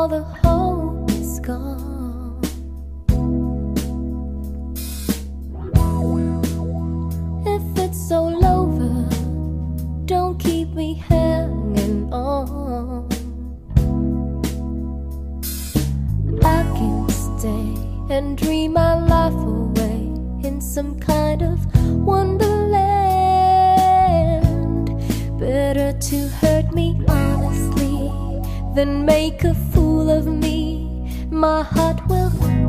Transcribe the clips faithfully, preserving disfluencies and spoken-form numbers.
all the hope is gone. If it's all over, don't keep me hanging on. I can stay and dream my life away in some kind of wonderland. Better to hurt me honestly than make a fool of me. My heart will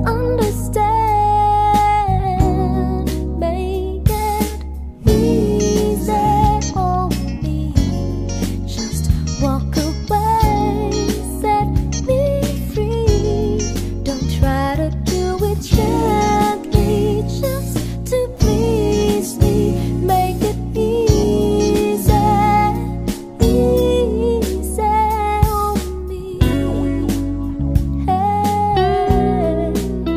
understand. Make it easy on me. Just walk away, set me free. Don't try to do it gently, just to please me. Make it easy, easy on me. Hey.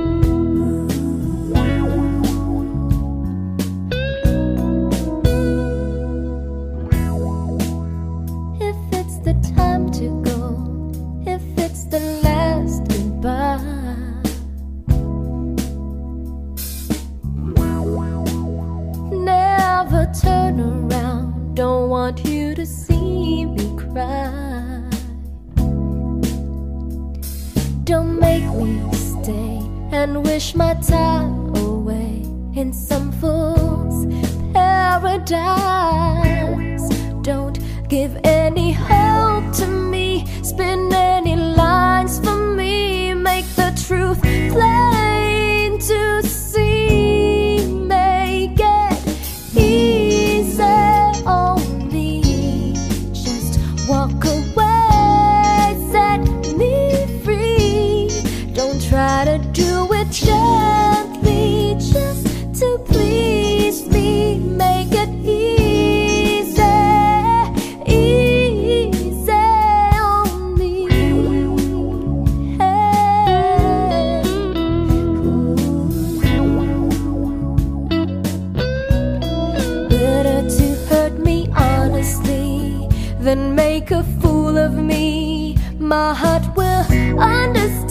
If it's the time to go, if it's the last goodbye, never turn around, don't want you to see me cry. Don't make me stay and wish my time away in some fool's paradise. Don't give any hope to me, spin any lines for me, make the truth plain to see. Make it easy on me, just walk away, set me free. Don't try to do it gently, just to please me. Make it easy, easy on me. Hey. Better to hurt me honestly than make a fool of me. My heart will understand.